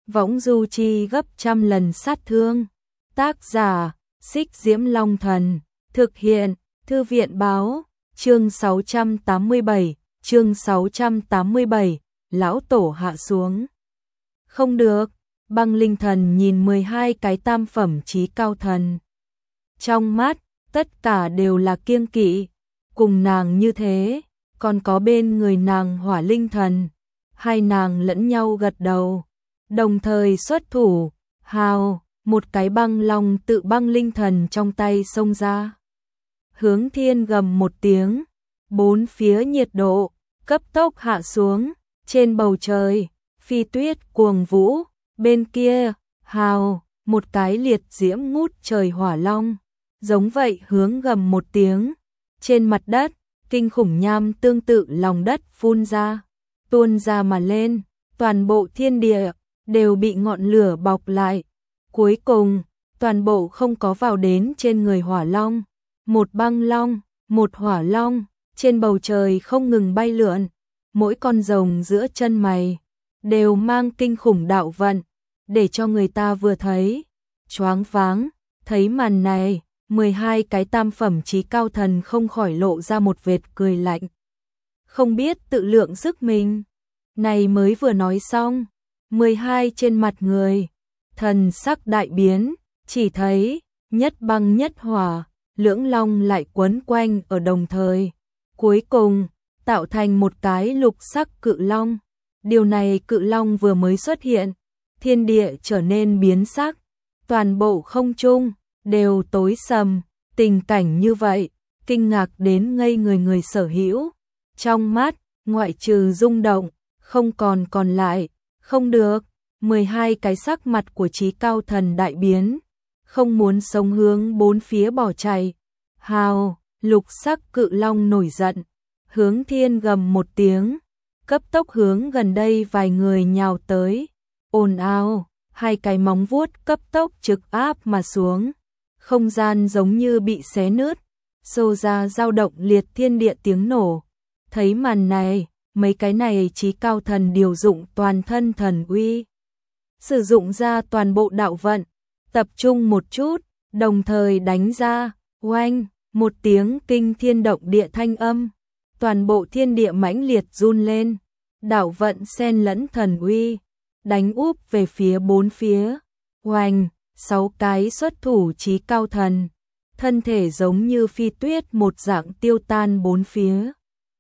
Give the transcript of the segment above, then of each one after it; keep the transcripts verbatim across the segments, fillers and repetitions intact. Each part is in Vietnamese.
võng du chi gấp trăm lần sát thương. Tác giả, Xích Diễm Long Thần, thực hiện, Thư viện báo, chương sáu trăm tám mươi bảy, chương sáu trăm tám mươi bảy, lão tổ hạ xuống. Không được, Băng Linh Thần nhìn mười hai cái tam phẩm chí cao thần. Trong mắt, tất cả đều là kiêng kỵ, cùng nàng như thế, còn có bên người nàng Hỏa Linh Thần. Hai nàng lẫn nhau gật đầu, đồng thời xuất thủ, hào, một cái băng long tự Băng Linh Thần trong tay xông ra. Hướng Thiên gầm một tiếng, bốn phía nhiệt độ cấp tốc hạ xuống, trên bầu trời, phi tuyết cuồng vũ, bên kia, hào, một cái liệt diễm ngút trời hỏa long, giống vậy hướng gầm một tiếng, trên mặt đất, kinh khủng nham tương tự lòng đất phun ra, tuôn ra mà lên, toàn bộ thiên địa đều bị ngọn lửa bọc lại. Cuối cùng, toàn bộ không có vào đến trên người hỏa long, một băng long, một hỏa long, trên bầu trời không ngừng bay lượn, mỗi con rồng giữa chân mày đều mang kinh khủng đạo vận, để cho người ta vừa thấy choáng váng. Thấy màn này, mười hai cái tam phẩm chí cao thần không khỏi lộ ra một vệt cười lạnh. Không biết tự lượng sức mình. Này mới vừa nói xong, mười hai trên mặt người, thần sắc đại biến, chỉ thấy nhất băng nhất hỏa, lưỡng long lại quấn quanh ở đồng thời. Cuối cùng, tạo thành một cái lục sắc cự long. Điều này cự long vừa mới xuất hiện, thiên địa trở nên biến sắc, toàn bộ không trung đều tối sầm, tình cảnh như vậy, kinh ngạc đến ngây người người sở hữu. Trong mắt, ngoại trừ rung động, không còn còn lại, không được, mười hai cái sắc mặt của chí cao thần đại biến, không muốn sống hướng bốn phía bỏ chạy. Hào, lục sắc cự long nổi giận, Hướng Thiên gầm một tiếng, cấp tốc hướng gần đây vài người nhào tới, ồn ào, hai cái móng vuốt cấp tốc trực áp mà xuống, không gian giống như bị xé nứt, xô ra dao động liệt thiên địa tiếng nổ. Thấy màn này, mấy cái này chí cao thần điều dụng toàn thân thần uy, sử dụng ra toàn bộ đạo vận, tập trung một chút, đồng thời đánh ra, oanh, một tiếng kinh thiên động địa thanh âm, toàn bộ thiên địa mãnh liệt run lên, đạo vận xen lẫn thần uy, đánh úp về phía bốn phía, oanh, sáu cái xuất thủ chí cao thần, thân thể giống như phi tuyết một dạng tiêu tan bốn phía.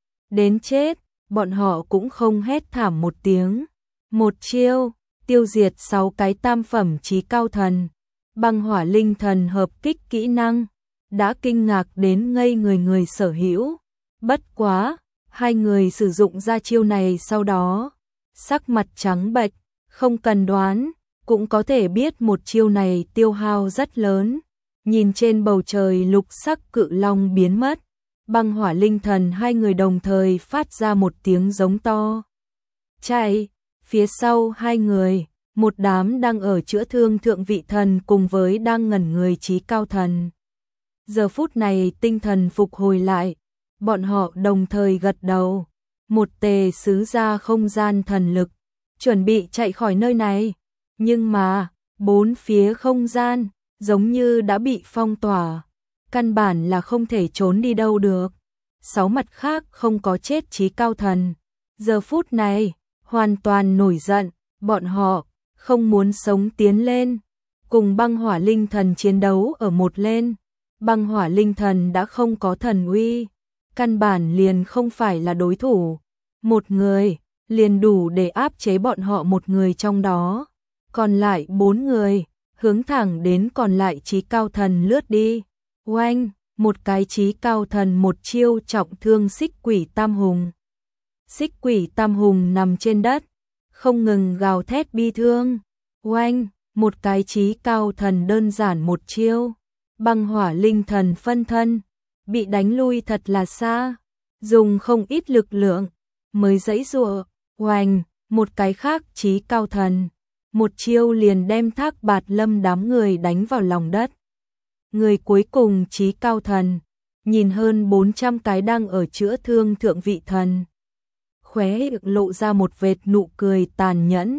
Đến chết, bọn họ cũng không hét thảm một tiếng, một chiêu, tiêu diệt sáu cái tam phẩm chí cao thần. Băng Hỏa Linh Thần hợp kích kỹ năng, đã kinh ngạc đến ngây người người sở hữu. Bất quá, hai người sử dụng ra chiêu này sau đó, sắc mặt trắng bệch, không cần đoán, cũng có thể biết một chiêu này tiêu hao rất lớn. Nhìn trên bầu trời lục sắc cự long biến mất, Băng Hỏa Linh Thần hai người đồng thời phát ra một tiếng giống to. Chạy, phía sau hai người, một đám đang ở chữa thương thượng vị thần cùng với đang ngẩn người chí cao thần. Giờ phút này tinh thần phục hồi lại, bọn họ đồng thời gật đầu, một tề xứ ra không gian thần lực, chuẩn bị chạy khỏi nơi này. Nhưng mà, bốn phía không gian, giống như đã bị phong tỏa, căn bản là không thể trốn đi đâu được. Sáu mặt khác không có chết chí cao thần, giờ phút này, hoàn toàn nổi giận, bọn họ không muốn sống tiến lên, cùng Băng Hỏa Linh Thần chiến đấu ở một lên. Băng Hỏa Linh Thần đã không có thần uy, căn bản liền không phải là đối thủ, một người liền đủ để áp chế bọn họ một người trong đó, còn lại bốn người hướng thẳng đến còn lại chí cao thần lướt đi. Oanh, một cái chí cao thần một chiêu trọng thương Xích Quỷ Tam Hùng. Xích Quỷ Tam Hùng nằm trên đất, không ngừng gào thét bi thương. Oanh, một cái chí cao thần đơn giản một chiêu, Băng Hỏa Linh Thần phân thân, bị đánh lui thật là xa, dùng không ít lực lượng mới giãy giụa. Oanh, một cái khác chí cao thần, một chiêu liền đem Thác Bạt Lâm đám người đánh vào lòng đất. Người cuối cùng chí cao thần, nhìn hơn bốn trăm cái đang ở chữa thương thượng vị thần, khóe miệng lộ ra một vệt nụ cười tàn nhẫn,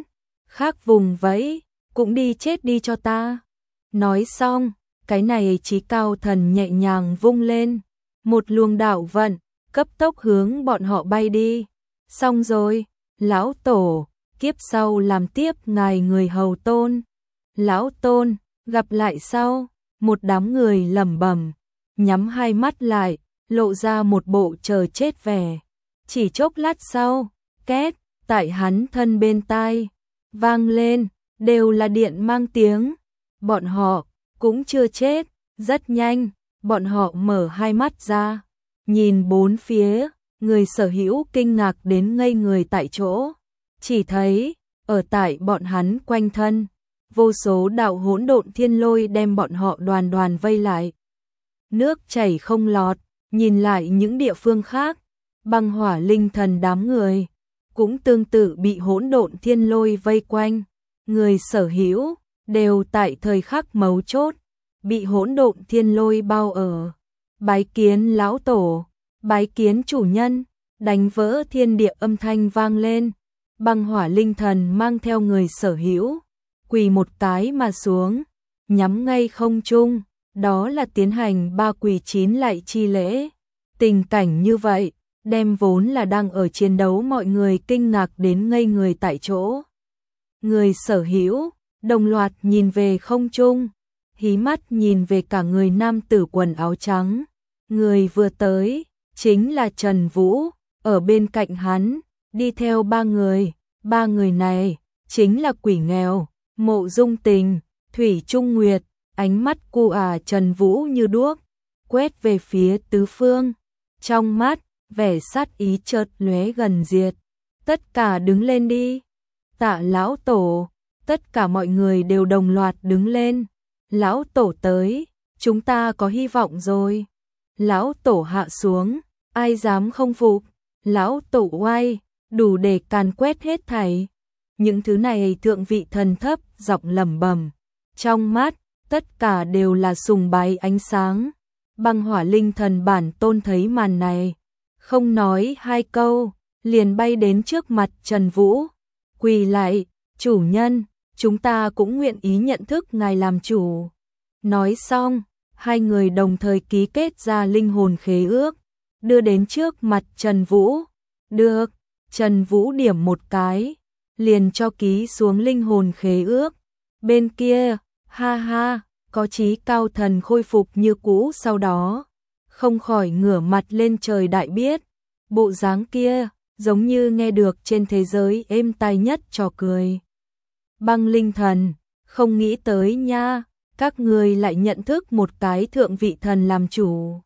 khác vùng vẫy, cũng đi chết đi cho ta. Nói xong, cái này Chí Cao Thần nhẹ nhàng vung lên, một luồng đạo vận, cấp tốc hướng bọn họ bay đi. Xong rồi, lão tổ, kiếp sau làm tiếp ngài người hầu tôn. Lão tôn, gặp lại sau, một đám người lẩm bẩm, nhắm hai mắt lại, lộ ra một bộ chờ chết vẻ. Chỉ chốc lát sau, két, tại hắn thân bên tai, vang lên, đều là điện mang tiếng. Bọn họ cũng chưa chết, rất nhanh, bọn họ mở hai mắt ra, nhìn bốn phía, người sở hữu kinh ngạc đến ngây người tại chỗ. Chỉ thấy, ở tại bọn hắn quanh thân, vô số đạo hỗn độn thiên lôi đem bọn họ đoàn đoàn vây lại. Nước chảy không lọt, nhìn lại những địa phương khác, băng hỏa linh thần đám người cũng tương tự bị hỗn độn thiên lôi vây quanh. Người sở hữu đều tại thời khắc mấu chốt bị hỗn độn thiên lôi bao ở. Bái kiến lão tổ, bái kiến chủ nhân, đánh vỡ thiên địa âm thanh vang lên. Băng hỏa linh thần mang theo người sở hữu, quỳ một cái mà xuống, nhắm ngay không trung, đó là tiến hành ba quỳ chín lạy chi lễ. Tình cảnh như vậy, đem vốn là đang ở chiến đấu mọi người kinh ngạc đến ngây người tại chỗ. Người sở hữu, đồng loạt nhìn về không trung, hí mắt nhìn về cả người nam tử quần áo trắng. Người vừa tới, chính là Trần Vũ, ở bên cạnh hắn, đi theo ba người, ba người này, chính là Quỷ Nghèo, Mộ Dung Tình, Thủy Trung Nguyệt. Ánh mắt cu à Trần Vũ như đuốc, quét về phía tứ phương, trong mắt, vẻ sát ý chợt lóe gần diệt. Tất cả đứng lên đi. Tạ lão tổ, tất cả mọi người đều đồng loạt đứng lên. Lão tổ tới, chúng ta có hy vọng rồi. Lão tổ hạ xuống, ai dám không phục. Lão tổ oai, đủ để càn quét hết thảy. Những thứ này thượng vị thần thấp giọng lẩm bẩm, trong mắt tất cả đều là sùng bái ánh sáng. Băng hỏa linh thần bản tôn thấy màn này, không nói hai câu, liền bay đến trước mặt Trần Vũ, quỳ lại, chủ nhân, chúng ta cũng nguyện ý nhận thức ngài làm chủ. Nói xong, hai người đồng thời ký kết ra linh hồn khế ước, đưa đến trước mặt Trần Vũ. Được, Trần Vũ điểm một cái, liền cho ký xuống linh hồn khế ước. Bên kia, ha ha, có Chí Cao Thần khôi phục như cũ sau đó, không khỏi ngửa mặt lên trời đại biết, bộ dáng kia, giống như nghe được trên thế giới êm tai nhất trò cười. Băng linh thần, không nghĩ tới nha, các người lại nhận thức một cái thượng vị thần làm chủ.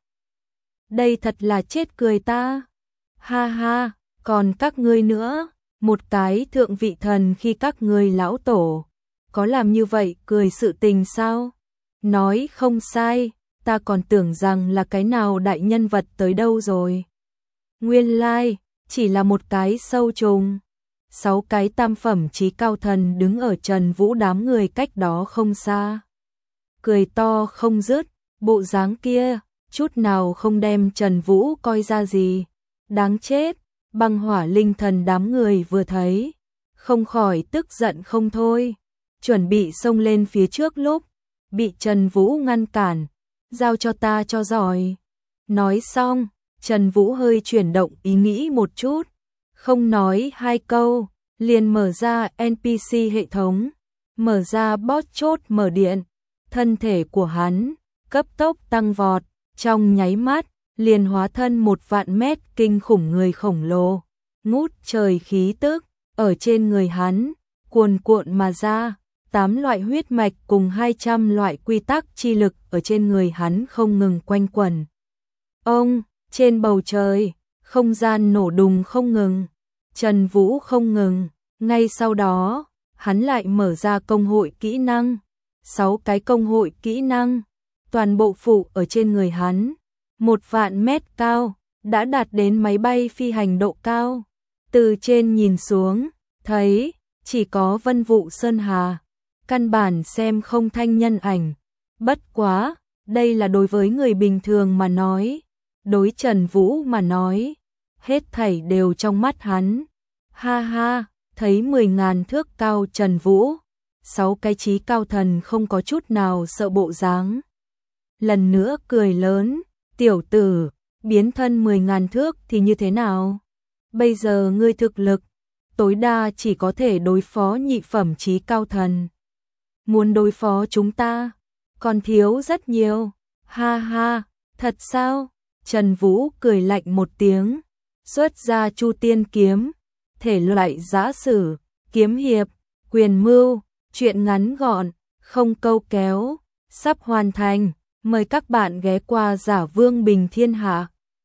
Đây thật là chết cười ta. Ha ha, còn các ngươi nữa, một cái thượng vị thần khi các ngươi lão tổ, có làm như vậy cười sự tình sao? Nói không sai, ta còn tưởng rằng là cái nào đại nhân vật tới đâu rồi. Nguyên lai, chỉ là một cái sâu trùng. Sáu cái tam phẩm Chí Cao Thần đứng ở Trần Vũ đám người cách đó không xa. Cười to không dứt, bộ dáng kia, chút nào không đem Trần Vũ coi ra gì. Đáng chết, băng hỏa linh thần đám người vừa thấy, không khỏi tức giận không thôi. Chuẩn bị xông lên phía trước lúc, bị Trần Vũ ngăn cản, giao cho ta cho giỏi. Nói xong, Trần Vũ hơi chuyển động ý nghĩ một chút, không nói hai câu, liền mở ra en pê xê hệ thống, mở ra bot chốt mở điện, thân thể của hắn cấp tốc tăng vọt, trong nháy mắt, liền hóa thân một vạn mét kinh khủng người khổng lồ, ngút trời khí tức, ở trên người hắn, cuồn cuộn mà ra. Tám loại huyết mạch cùng hai trăm loại quy tắc chi lực ở trên người hắn không ngừng quanh quẩn. Ông, trên bầu trời, không gian nổ đùng không ngừng, Trần Vũ không ngừng, ngay sau đó, hắn lại mở ra công hội kỹ năng, sáu cái công hội kỹ năng, toàn bộ phụ ở trên người hắn, một vạn mét cao, đã đạt đến máy bay phi hành độ cao. Từ trên nhìn xuống, thấy, chỉ có vân vụ sơn hà. Căn bản xem không thanh nhân ảnh. Bất quá, đây là đối với người bình thường mà nói. Đối Trần Vũ mà nói, hết thảy đều trong mắt hắn. Ha ha, thấy mười ngàn thước cao Trần Vũ, sáu cái chí cao thần không có chút nào sợ bộ dáng. Lần nữa cười lớn, tiểu tử, biến thân mười ngàn thước thì như thế nào? Bây giờ ngươi thực lực, tối đa chỉ có thể đối phó nhị phẩm chí cao thần. Muốn đối phó chúng ta, còn thiếu rất nhiều. Ha ha, thật sao? Trần Vũ cười lạnh một tiếng, xuất ra Chu Tiên kiếm, thể loại giã sử, kiếm hiệp, quyền mưu, truyện ngắn gọn, không câu kéo, sắp hoàn thành. Mời các bạn ghé qua Giả Vương Bình Thiên Hạ.